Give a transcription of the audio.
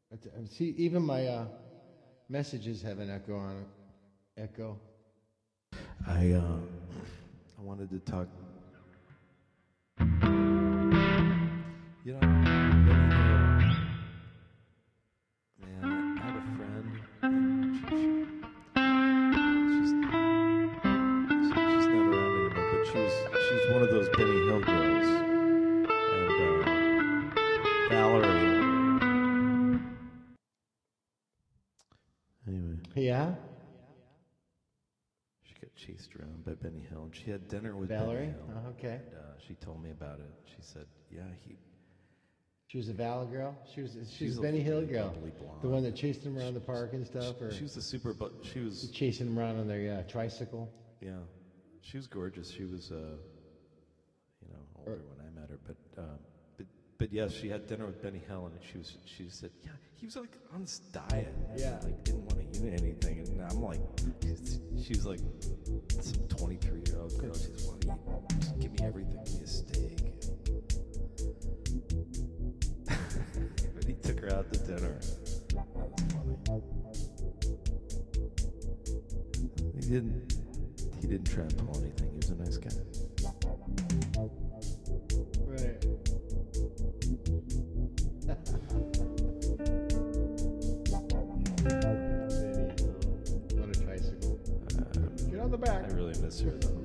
See, even my messages have an echo on it. Echo. I wanted to talk. You know, man, I had a friend. And she's not around anymore, but she's one of those Benny Hill girls. And Valerie. Anyway. Yeah. She got chased around by Benny Hill, and she had dinner with Valerie. Benny Hill. Okay. And, she told me about it. She said, "Yeah, She was a Val girl. She's a Benny Hill girl, the one that chased him around the park and stuff. Or she was the super, but she was chasing him around on their tricycle. Yeah, she was gorgeous. She was, older when I met her, but yes, she had dinner with Benny Hill, and she said, yeah, he was like on this diet, yeah, like didn't want to eat anything, and I'm like, she's like some 23-year-old girl. She's want to eat, just give me everything, give me a steak. But he took her out to dinner. That was funny. He didn't try and pull anything. He was a nice guy. Right. On a tricycle. Get on the back. I really miss her though.